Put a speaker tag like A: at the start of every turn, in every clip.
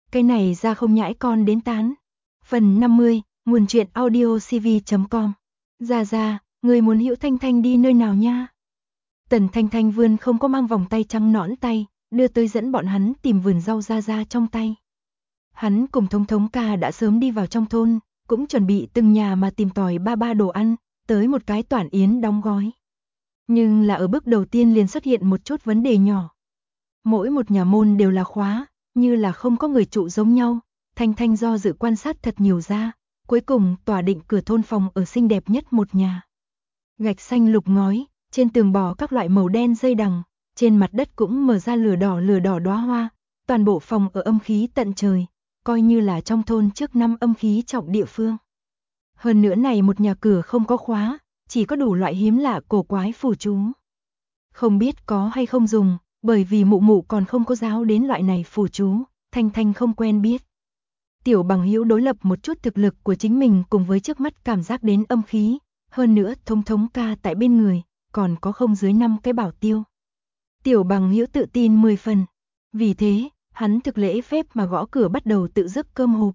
A: Cái này ra không nhãi con đến tán. Phần 50, nguồn truyện audiocv.com. Ra, người muốn Hữu Thanh Thanh đi nơi nào nha? Tần Thanh Thanh vươn không có mang vòng tay trắng nõn tay, đưa tới dẫn bọn hắn tìm vườn rau ra trong tay. Hắn cùng Thống Thống ca đã sớm đi vào trong thôn, cũng chuẩn bị từng nhà mà tìm tòi ba đồ ăn, tới một cái toản yến đóng gói. Nhưng là ở bước đầu tiên liền xuất hiện một chút vấn đề nhỏ. Mỗi một nhà môn đều là khóa, như là không có người trụ giống nhau. Thanh Thanh do dự quan sát thật nhiều ra, cuối cùng tỏa định cửa thôn phòng ở xinh đẹp nhất một nhà. Gạch xanh lục ngói, trên tường bò các loại màu đen dây đằng, trên mặt đất cũng mở ra lửa đỏ đóa hoa, toàn bộ phòng ở âm khí tận trời, coi như là trong thôn trước năm âm khí trọng địa phương. Hơn nữa này một nhà cửa không có khóa, chỉ có đủ loại hiếm lạ cổ quái phù chú. Không biết có hay không dùng, bởi vì mụ còn không có giáo đến loại này phù chú, Thanh Thanh không quen biết. Tiểu Bằng Hữu đối lập một chút thực lực của chính mình cùng với trước mắt cảm giác đến âm khí, hơn nữa Thống ca tại bên người, còn có không dưới 5 cái bảo tiêu. Tiểu Bằng Hữu tự tin 10 phần, vì thế, hắn thực lễ phép mà gõ cửa bắt đầu tự rước cơm hộp.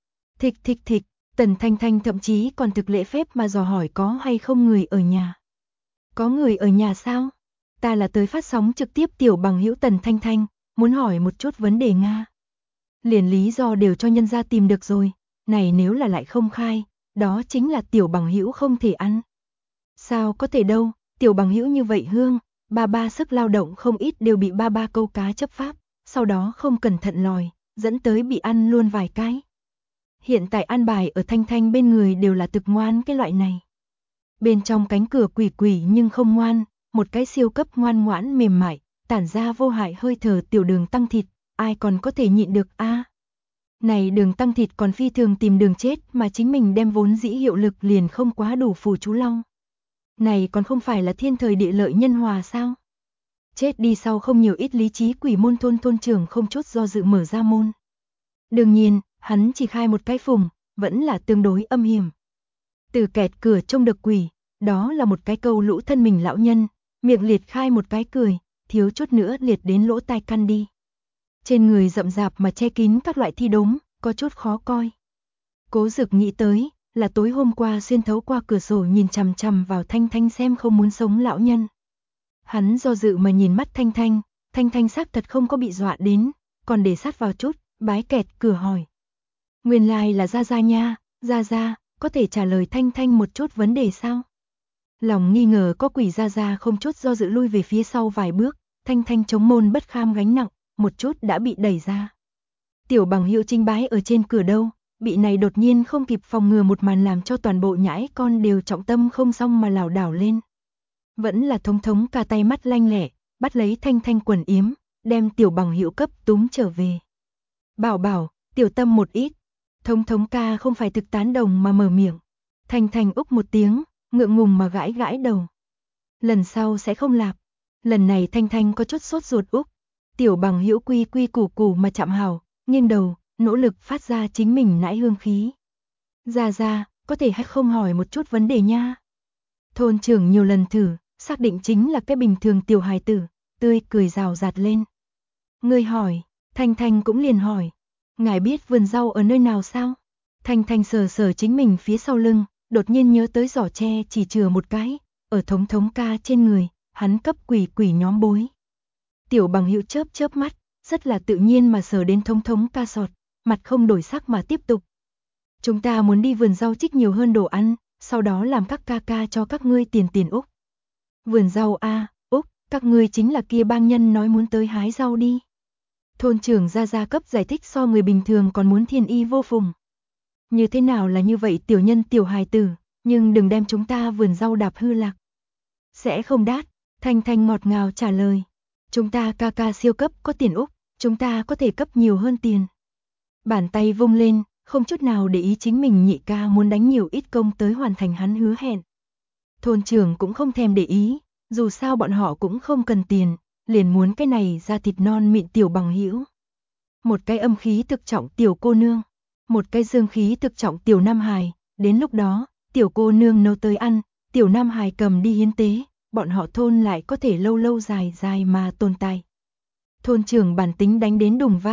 A: Thịch, Tần Thanh Thanh thậm chí còn thực lễ phép mà dò hỏi có hay không người ở nhà. Có người ở nhà sao? Ta là tới phát sóng trực tiếp Tiểu Bằng Hữu Tần Thanh Thanh, muốn hỏi một chút vấn đề Nga. Liền lý do đều cho nhân gia tìm được rồi, này nếu là lại không khai, đó chính là Tiểu Bằng Hữu không thể ăn. Sao có thể đâu, Tiểu Bằng Hữu như vậy hương, ba sức lao động không ít đều bị ba câu cá chấp pháp, sau đó không cẩn thận lòi, dẫn tới bị ăn luôn vài cái. Hiện tại an bài ở Thanh Thanh bên người đều là thực ngoan cái loại này. Bên trong cánh cửa quỷ nhưng không ngoan, một cái siêu cấp ngoan ngoãn mềm mại, tản ra vô hại hơi thở tiểu đường tăng thịt, ai còn có thể nhịn được a? Này đường tăng thịt còn phi thường tìm đường chết mà chính mình đem vốn dĩ hiệu lực liền không quá đủ phù chú long. Này còn không phải là thiên thời địa lợi nhân hòa sao? Chết đi sau không nhiều ít lý trí quỷ môn thôn trưởng không chút do dự mở ra môn. Đương nhiên, hắn chỉ khai một cái phùng, vẫn là tương đối âm hiểm. Từ kẹt cửa trông được quỷ, đó là một cái câu lũ thân mình lão nhân, miệng liệt khai một cái cười, thiếu chút nữa liệt đến lỗ tai căn đi. Trên người rậm rạp mà che kín các loại thi đống, có chút khó coi. Cố Dực nghĩ tới, là tối hôm qua xuyên thấu qua cửa sổ nhìn chằm chằm vào Thanh Thanh xem không muốn sống lão nhân. Hắn do dự mà nhìn mắt Thanh Thanh xác thật không có bị dọa đến, còn để sát vào chút, bái kẹt cửa hỏi. Nguyên lai là Gia nha, Gia, có thể trả lời Thanh Thanh một chút vấn đề sao? Lòng nghi ngờ có quỷ Gia không chút do dự lui về phía sau vài bước, Thanh Thanh chống môn bất kham gánh nặng, một chút đã bị đẩy ra. Tiểu Bằng Hữu trinh bái ở trên cửa đâu, bị này đột nhiên không kịp phòng ngừa một màn làm cho toàn bộ nhãi con đều trọng tâm không xong mà lảo đảo lên. Vẫn là Thống ca tay mắt lanh lẹ, bắt lấy Thanh Thanh quần yếm, đem Tiểu Bằng Hữu cấp túm trở về. Bảo, tiểu tâm một ít. Thống ca không phải thực tán đồng mà mở miệng. Thanh Thanh úc một tiếng, ngượng ngùng mà gãi đầu. Lần sau sẽ không lạp. Lần này Thanh Thanh có chút sốt ruột úc. Tiểu Bằng Hữu quy củ mà chạm hào, nghiêng đầu, nỗ lực phát ra chính mình nãi hương khí. Ra, có thể hay không hỏi một chút vấn đề nha. Thôn trưởng nhiều lần thử, xác định chính là cái bình thường tiểu hài tử, tươi cười rào rạt lên. Ngươi hỏi, Thanh Thanh cũng liền hỏi. Ngài biết vườn rau ở nơi nào sao? Thanh Thanh sờ chính mình phía sau lưng, đột nhiên nhớ tới giỏ tre chỉ chừa một cái, ở Thống ca trên người, hắn cấp quỷ nhóm bối. Tiểu Bằng Hữu chớp mắt, rất là tự nhiên mà sờ đến Thống ca sọt, mặt không đổi sắc mà tiếp tục. Chúng ta muốn đi vườn rau trích nhiều hơn đồ ăn, sau đó làm các ca cho các ngươi tiền úc. Vườn rau a, úc, các ngươi chính là kia bang nhân nói muốn tới hái rau đi. Thôn trưởng Gia cấp giải thích so người bình thường còn muốn thiên y vô phùng. Như thế nào là như vậy tiểu nhân tiểu hài tử, nhưng đừng đem chúng ta vườn rau đạp hư lạc. Sẽ không đát, Thanh Thanh ngọt ngào trả lời. Chúng ta ca siêu cấp có tiền úc, chúng ta có thể cấp nhiều hơn tiền. Bàn tay vung lên, không chút nào để ý chính mình nhị ca muốn đánh nhiều ít công tới hoàn thành hắn hứa hẹn. Thôn trưởng cũng không thèm để ý, dù sao bọn họ cũng không cần tiền, liền muốn cái này ra thịt non mịn Tiểu Bằng Hữu. Một cái âm khí thực trọng tiểu cô nương, một cái dương khí thực trọng tiểu nam hài, đến lúc đó, tiểu cô nương nấu tới ăn, tiểu nam hài cầm đi hiến tế, bọn họ thôn lại có thể lâu dài mà tồn tại. Thôn trưởng bản tính đánh đến đùng vang,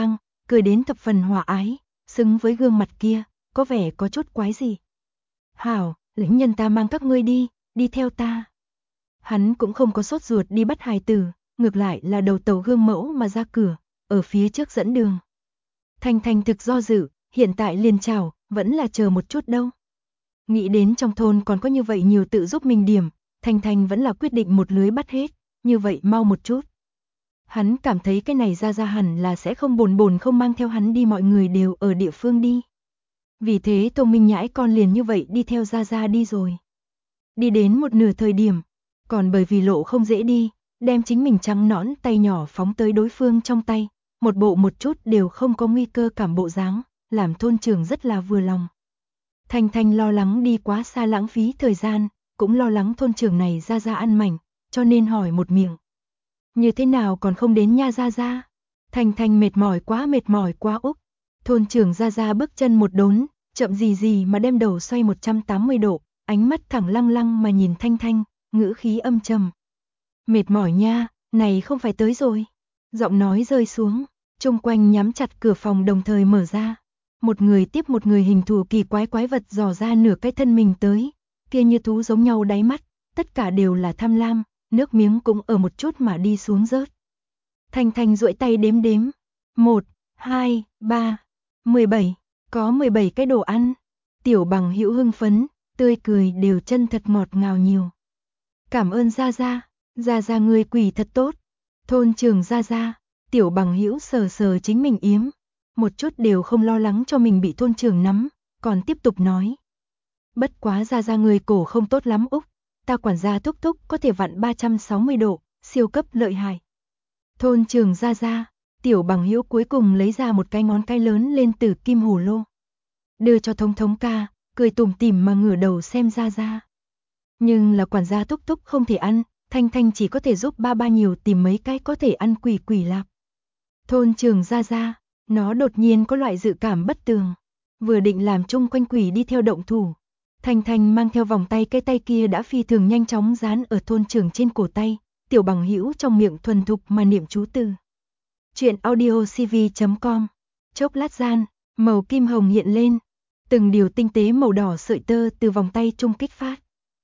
A: cười đến thập phần hòa ái, xứng với gương mặt kia, có vẻ có chút quái gì. Hảo, lĩnh nhân ta mang các ngươi đi, đi theo ta. Hắn cũng không có sốt ruột đi bắt hài tử, ngược lại là đầu tàu gương mẫu mà ra cửa, ở phía trước dẫn đường. Thanh Thanh thực do dự, hiện tại liền chào, vẫn là chờ một chút đâu. Nghĩ đến trong thôn còn có như vậy nhiều tự giúp mình điểm, Thanh Thanh vẫn là quyết định một lưới bắt hết, như vậy mau một chút. Hắn cảm thấy cái này ra hẳn là sẽ không bồn không mang theo hắn đi, mọi người đều ở địa phương đi. Vì thế Tô Minh Nhãi con liền như vậy đi theo ra đi rồi. Đi đến một nửa thời điểm, còn bởi vì lộ không dễ đi, đem chính mình trắng nõn tay nhỏ phóng tới đối phương trong tay, một bộ một chút đều không có nguy cơ cảm bộ dáng, làm thôn trưởng rất là vừa lòng. Thanh Thanh lo lắng đi quá xa lãng phí thời gian, cũng lo lắng thôn trưởng này ra ăn mảnh, cho nên hỏi một miệng. Như thế nào còn không đến nha ra? Thanh Thanh mệt mỏi quá Úc. Thôn trưởng ra bước chân một đốn, chậm gì mà đem đầu xoay 180 độ, ánh mắt thẳng lăng mà nhìn Thanh Thanh, ngữ khí âm trầm. Mệt mỏi nha, này không phải tới rồi. Giọng nói rơi xuống, chung quanh nhắm chặt cửa phòng đồng thời mở ra. Một người tiếp một người hình thù kỳ quái vật dò ra nửa cái thân mình tới, kia như thú giống nhau đáy mắt, tất cả đều là tham lam, nước miếng cũng ở một chút mà đi xuống rớt. Thanh Thanh duỗi tay đếm. 1, 2, 3, 17, có 17 cái đồ ăn. Tiểu Bằng Hữu hưng phấn, tươi cười đều chân thật ngọt ngào nhiều. Cảm ơn ra người quỷ thật tốt. Thôn trưởng ra, Tiểu Bằng Hữu sờ chính mình yếm, một chút đều không lo lắng cho mình bị thôn trưởng nắm, còn tiếp tục nói. Bất quá ra người cổ không tốt lắm Úc, ta quản gia thúc có thể vặn 360 độ, siêu cấp lợi hại. Thôn trưởng ra, Tiểu Bằng Hữu cuối cùng lấy ra một cái ngón cái lớn lên từ kim hồ lô. Đưa cho thống ca, cười tủm tỉm mà ngửa đầu xem ra. Nhưng là quản gia thúc không thể ăn, Thanh Thanh chỉ có thể giúp ba nhiều tìm mấy cái có thể ăn quỷ lạc. Thôn trưởng ra, nó đột nhiên có loại dự cảm bất tường, vừa định làm chung quanh quỷ đi theo động thủ. Thanh Thanh mang theo vòng tay, cái tay kia đã phi thường nhanh chóng dán ở thôn trưởng trên cổ tay, Tiểu Bằng Hữu trong miệng thuần thục mà niệm chú từ. Chuyện audiocv.com. Chốc lát gian, màu kim hồng hiện lên, từng điều tinh tế màu đỏ sợi tơ từ vòng tay trung kích phát.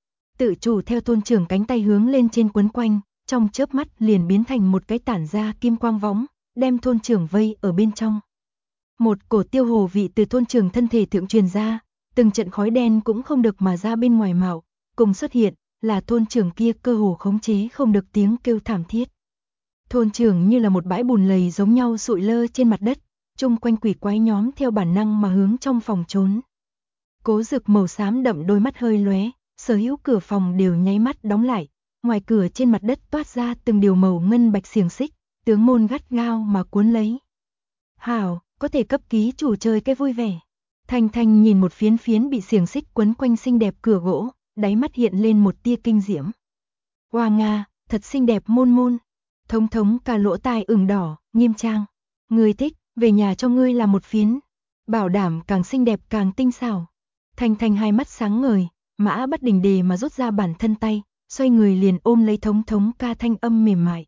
A: Tự chủ theo thôn trưởng cánh tay hướng lên trên quấn quanh, trong chớp mắt liền biến thành một cái tản ra kim quang võng, đem thôn trưởng vây ở bên trong. Một cổ tiêu hồ vị từ thôn trưởng thân thể thượng truyền ra, từng trận khói đen cũng không được mà ra bên ngoài mạo, cùng xuất hiện là thôn trưởng kia cơ hồ khống chế không được tiếng kêu thảm thiết. Thôn trưởng như là một bãi bùn lầy giống nhau sụi lơ trên mặt đất, chung quanh quỷ quái nhóm theo bản năng mà hướng trong phòng trốn. Cố Dực màu xám đậm đôi mắt hơi lóe, sở hữu cửa phòng đều nháy mắt đóng lại, ngoài cửa trên mặt đất toát ra từng điều màu ngân bạch xiềng xích, tướng môn gắt gao mà cuốn lấy. Hảo, có thể cấp ký chủ chơi cái vui vẻ. Thanh Thanh nhìn một phiến bị xiềng xích quấn quanh xinh đẹp cửa gỗ, đáy mắt hiện lên một tia kinh diễm. Hoa Nga, thật xinh đẹp môn. Thống cả lỗ tai ửng đỏ, nghiêm trang. Ngươi thích, về nhà cho ngươi làm một phiến. Bảo đảm càng xinh đẹp càng tinh xảo. Thanh Thanh hai mắt sáng ngời, mã bất đình đề mà rút ra bản thân tay, xoay người liền ôm lấy thống ca thanh âm mềm mại.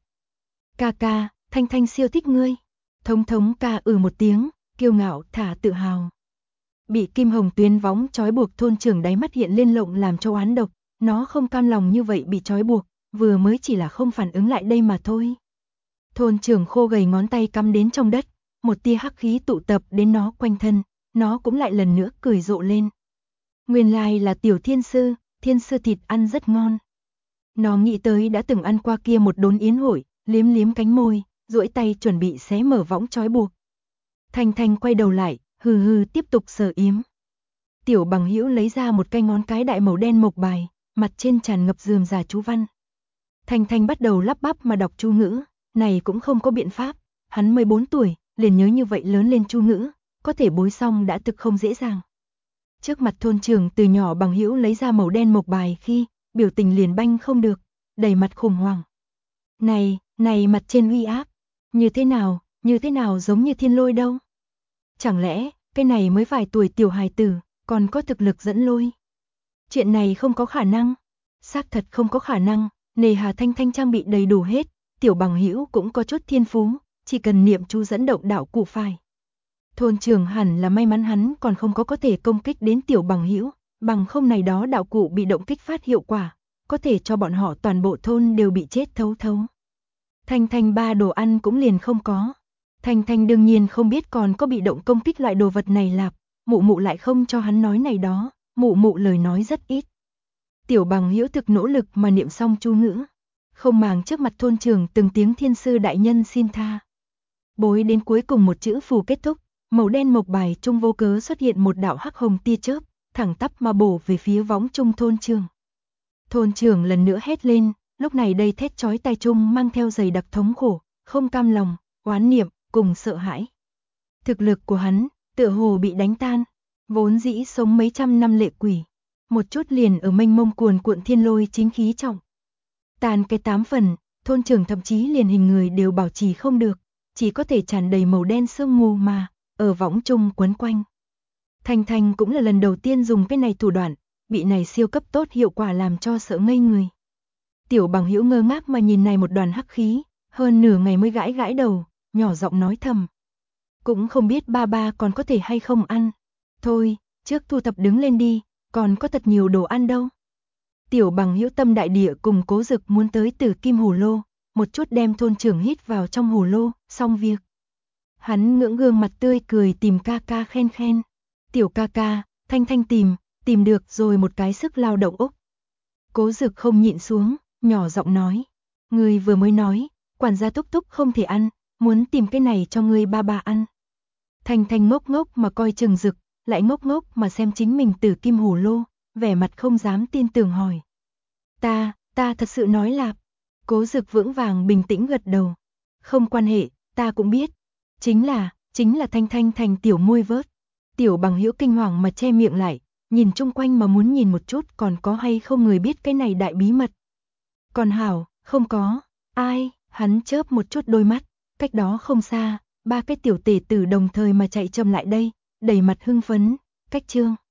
A: Ca, Thanh Thanh siêu thích ngươi. Thống ca một tiếng, kiêu ngạo thả tự hào. Bị kim hồng tuyến võng trói buộc thôn trưởng đáy mắt hiện lên lộng làm cho oán độc, nó không cam lòng như vậy bị trói buộc, vừa mới chỉ là không phản ứng lại đây mà thôi. Thôn trưởng khô gầy ngón tay cắm đến trong đất, một tia hắc khí tụ tập đến nó quanh thân, nó cũng lại lần nữa cười rộ lên. Nguyên lai là tiểu thiên sư thịt ăn rất ngon. Nó nghĩ tới đã từng ăn qua kia một đốn yến hội, liếm cánh môi, duỗi tay chuẩn bị xé mở võng trói buộc. Thanh Thanh quay đầu lại, hừ tiếp tục sờ yếm. Tiểu Bằng Hữu lấy ra một cái ngón cái đại màu đen mộc bài, mặt trên tràn ngập rườm rà chú văn. Thanh Thanh bắt đầu lắp bắp mà đọc chú ngữ, này cũng không có biện pháp, hắn 14 tuổi, liền nhớ như vậy lớn lên chú ngữ, có thể bối xong đã thực không dễ dàng. Trước mặt thôn trưởng từ nhỏ Bằng Hữu lấy ra màu đen mộc bài khi, biểu tình liền banh không được, đầy mặt khủng hoảng. Này mặt trên uy áp, như thế nào giống như thiên lôi đâu. Chẳng lẽ, cái này mới vài tuổi tiểu hài tử, còn có thực lực dẫn lôi. Chuyện này không có khả năng, xác thật không có khả năng, nề hà Thanh Thanh trang bị đầy đủ hết, Tiểu Bằng Hữu cũng có chút thiên phú, chỉ cần niệm chú dẫn động đạo cụ phải. Thôn trưởng hẳn là may mắn hắn còn không có thể công kích đến Tiểu Bằng Hữu, bằng không này đó đạo cụ bị động kích phát hiệu quả, có thể cho bọn họ toàn bộ thôn đều bị chết thấu thấu. Thanh Thanh ba đồ ăn cũng liền không có. Thanh Thanh đương nhiên không biết còn có bị động công kích loại đồ vật này lạp, mụ mụ lại không cho hắn nói này đó, mụ mụ lời nói rất ít. Tiểu Bằng Hữu thực nỗ lực mà niệm xong chú ngữ, không màng trước mặt thôn trưởng từng tiếng thiên sư đại nhân xin tha. Bối đến cuối cùng một chữ phù kết thúc, màu đen mộc bài trung vô cớ xuất hiện một đạo hắc hồng tia chớp, thẳng tắp mà bổ về phía võng trung thôn trưởng. Thôn trưởng lần nữa hét lên, lúc này đây thét chói tai trung mang theo dày đặc thống khổ, không cam lòng, oán niệm, cùng sợ hãi. Thực lực của hắn, tựa hồ bị đánh tan, vốn dĩ sống mấy trăm năm lệ quỷ, một chút liền ở mênh mông cuồn cuộn thiên lôi chính khí trọng. Tàn cái 8 phần, thôn trưởng thậm chí liền hình người đều bảo trì không được, chỉ có thể tràn đầy màu đen sương mù mà, ở võng trung quấn quanh. Thanh Thanh cũng là lần đầu tiên dùng cái này thủ đoạn, bị này siêu cấp tốt hiệu quả làm cho sợ ngây người. Tiểu Bằng Hữu ngơ ngác mà nhìn này một đoàn hắc khí, hơn nửa ngày mới gãi gãi đầu, nhỏ giọng nói thầm. Cũng không biết ba ba còn có thể hay không ăn. Thôi, trước thu thập đứng lên đi, còn có thật nhiều đồ ăn đâu. Tiểu Bằng Hữu tâm đại địa cùng Cố Dực muốn tới Tử Kim Hồ Lô, một chút đem thôn trưởng hít vào trong hồ lô, xong việc. Hắn ngưỡng gương mặt tươi cười tìm ca ca khen khen. Tiểu ca ca, Thanh Thanh tìm được rồi một cái sức lao động úc. Cố Dực không nhịn xuống, nhỏ giọng nói. Người vừa mới nói, quản gia Túc Túc không thể ăn, muốn tìm cái này cho người ba ba ăn. Thanh Thanh ngốc ngốc mà coi chừng Dực, lại ngốc ngốc mà xem chính mình Tử Kim Hồ Lô, vẻ mặt không dám tin tưởng hỏi. Ta thật sự nói lạp. Cố Dực vững vàng bình tĩnh gật đầu. Không quan hệ, ta cũng biết. Chính là Thanh Thanh thành tiểu môi vớt. Tiểu Bằng Hữu kinh hoàng mà che miệng lại, nhìn chung quanh mà muốn nhìn một chút còn có hay không người biết cái này đại bí mật. Còn hảo, không có. Ai? Hắn chớp một chút đôi mắt, cách đó không xa, ba cái tiểu tể tử đồng thời mà chạy chậm lại đây, đầy mặt hưng phấn. Cách chương